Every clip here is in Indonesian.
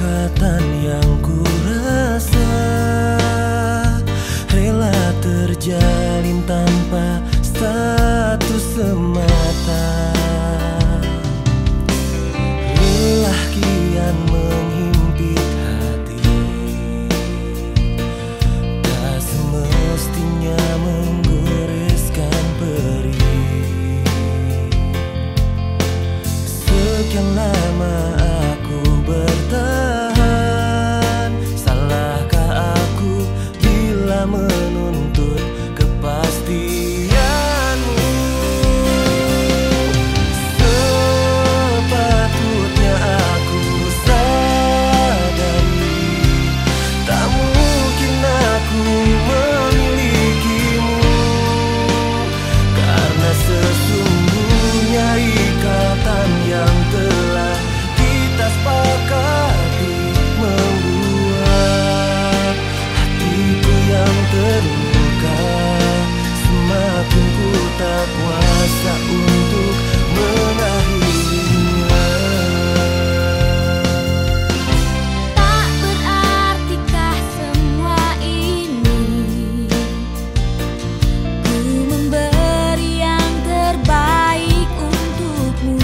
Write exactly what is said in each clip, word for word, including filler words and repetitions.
ikatan yang ku rasa, rela terjalin tanpa status semata. Lelah kian menghimpit hati, tak semestinya menggoreskan perih. Sekian lama aku bertahan, salahkah aku bila menuntut kepastianmu? Sepatutnya aku sadari, tak mungkin aku memilikimu, karena sesungguhnya ikatan yang telah kita sepakati membuat hatiku yang terluka. Semakin ku tak kuasa untuk mengakhirinya. Tak berartikah semua ini, ku memberi yang terbaik untukmu.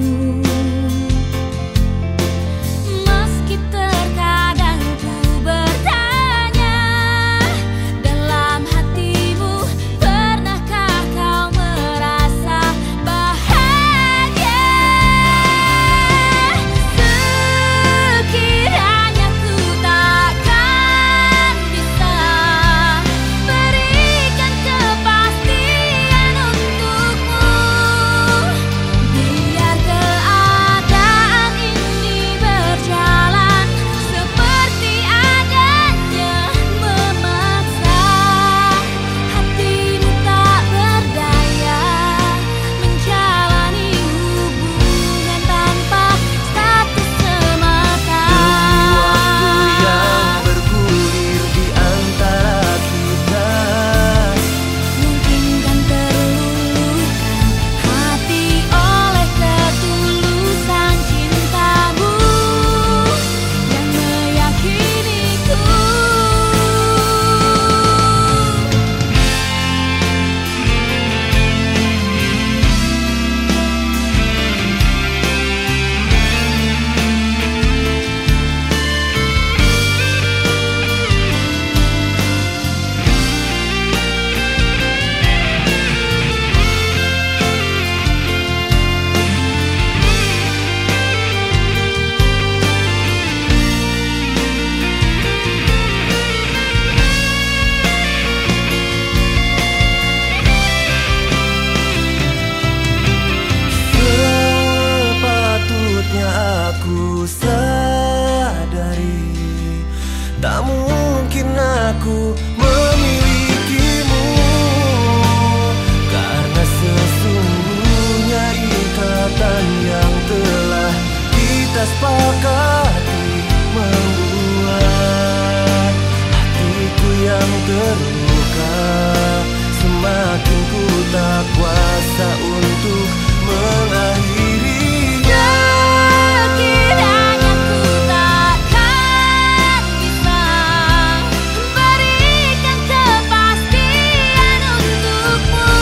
Meski terkadang ku bertanya dalam hatimu, pernahkah kau merasa bahagia? Sekiranya ku takkan bisa berikan kepastian untukmu, biar keadaan ini berjalan seperti adanya memaksa hatimu tak berdaya menjalani hubungan tanpa status semata. Waktu yang bergulir di antara kita, Mungkin kan terluluhkan hati oleh ketulusan cintamu yang meyakiniku. sepatutnya aku sadari, tak mungkin aku memilikimu, karena sesungguhnya ikatan yang telah kita sepakati membuat hatiku yang terluka. Semakin ku tak kuasa untuk mengakhirinya. Sekiranya ku takkan bisa berikan kepastian untukmu,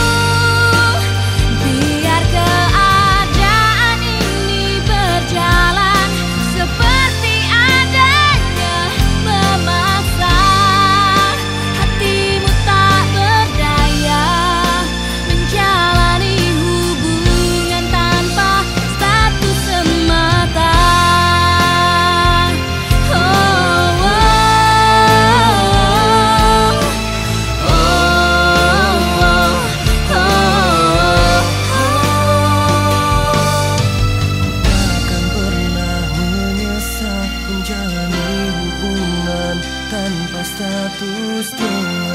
biar keadaan ini berjalan seperti adanya memaksa hatimu tak berdaya menjalani hubungan tanpa status semata. Oh, oh, oh, oh, oh. Takkan pernah menyesal menjalani hubungan tanpa status.